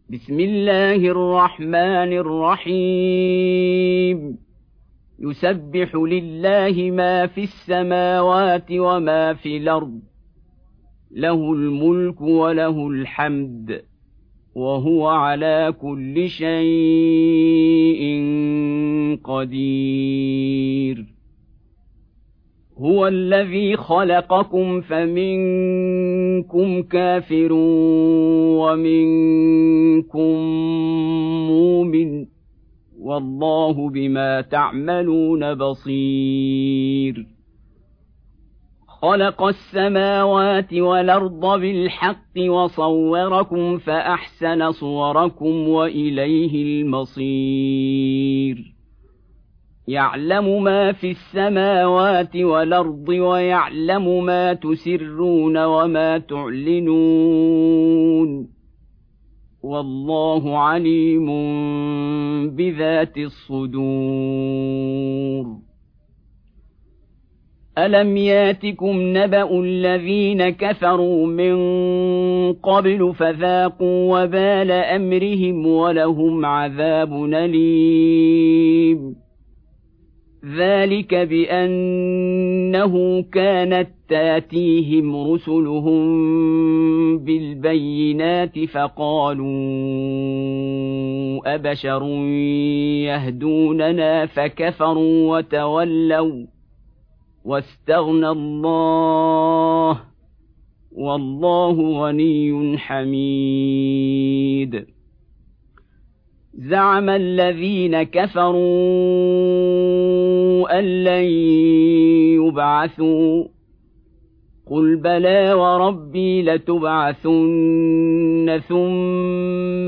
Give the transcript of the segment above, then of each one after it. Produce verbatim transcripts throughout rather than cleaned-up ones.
بسم الله الرحمن الرحيم يسبح لله ما في السماوات وما في الأرض له الملك وله الحمد وهو على كل شيء قدير هو الذي خلقكم فمنكم كافر ومنكم مؤمن والله بما تعملون بصير خلق السماوات والأرض بالحق وصوركم فأحسن صوركم وإليه المصير يعلم ما في السماوات والأرض ويعلم ما تسرون وما تعلنون والله عليم بذات الصدور ألم ياتكم نبأ الذين كفروا من قبل فذاقوا وبال أمرهم ولهم عذاب أليم ذلك بأنه كانت تاتيهم رسلهم بالبينات فقالوا أبشر يهدوننا فكفروا وتولوا واستغنى الله والله غني حميد زعم الذين كفروا أن لن يبعثوا قل بلى وربي لتبعثن ثم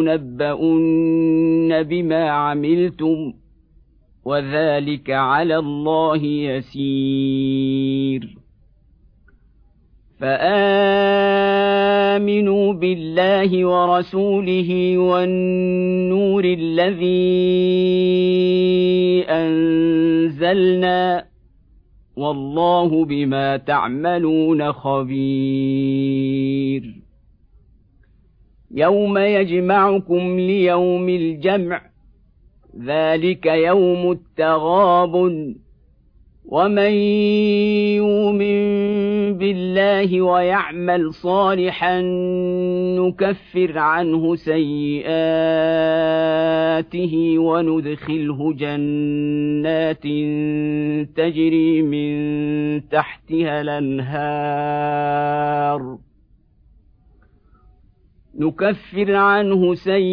لتنبؤن بما عملتم وذلك على الله يسير فآمنوا بالله ورسوله والنور الذي أنزلنا والله بما تعملون خبير يوم يجمعكم ليوم الجمع ذلك يوم التغابن ومن يؤمن بالله ويعمل صالحا نكفر عنه سيئاته وندخله جنات تجري من تحتها الأنهار نكفر عنه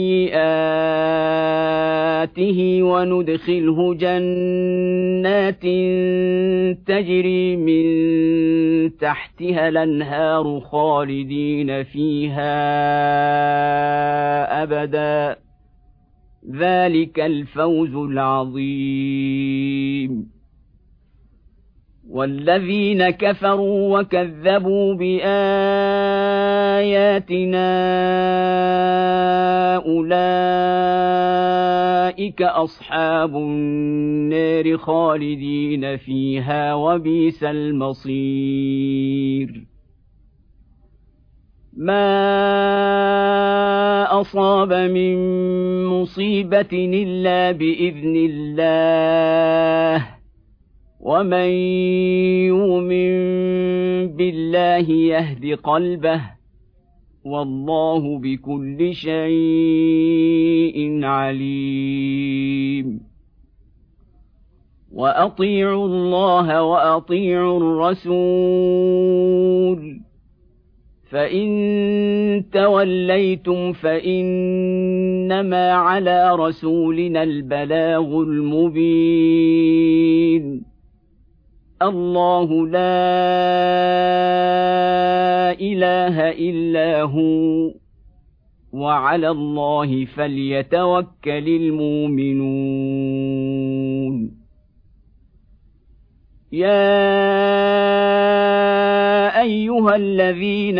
سيئاته وندخله جنات تجري من تحتها الأنهار خالدين فيها أبدا ذلك الفوز العظيم والذين كفروا وكذبوا بآياتنا أولئك أصحاب النار خالدين فيها وبئس المصير ما أصاب من مصيبة إلا بإذن الله ومن يؤمن بالله يهد قلبه والله بكل شيء عليم وأطيعوا الله وأطيعوا الرسول فإن توليتم فإنما على رسولنا البلاغ المبين الله لا إله إلا هو وعلى الله فليتوكل المؤمنون يا أيها الذين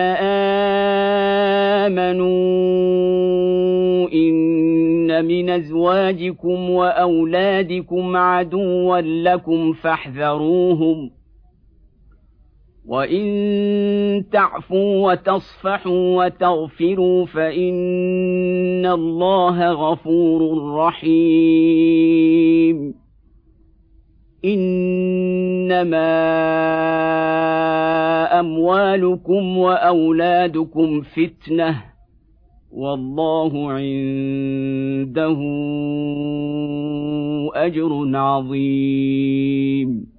آمنوا إن من أزواجكم وأولادكم عدوا لكم فاحذروهم وإن تعفوا وتصفحوا وتغفروا فإن الله غفور رحيم. إنما أموالكم وأولادكم فتنة والله عنده أجر عظيم.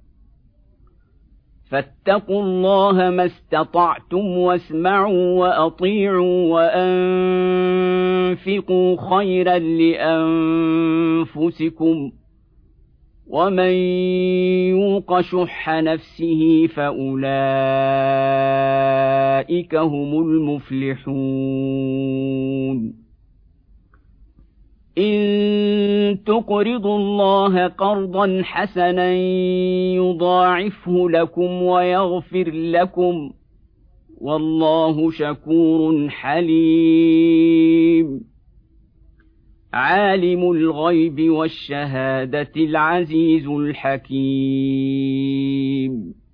فاتقوا الله ما استطعتم واسمعوا وأطيعوا وأنفقوا خيرا لأنفسكم ومن يوق شح نفسه فأولئك هم المفلحون. إن تقرضوا الله قرضا حسنا يضاعفه لكم ويغفر لكم والله شكور حليم. عالم الغيب والشهادة العزيز الحكيم.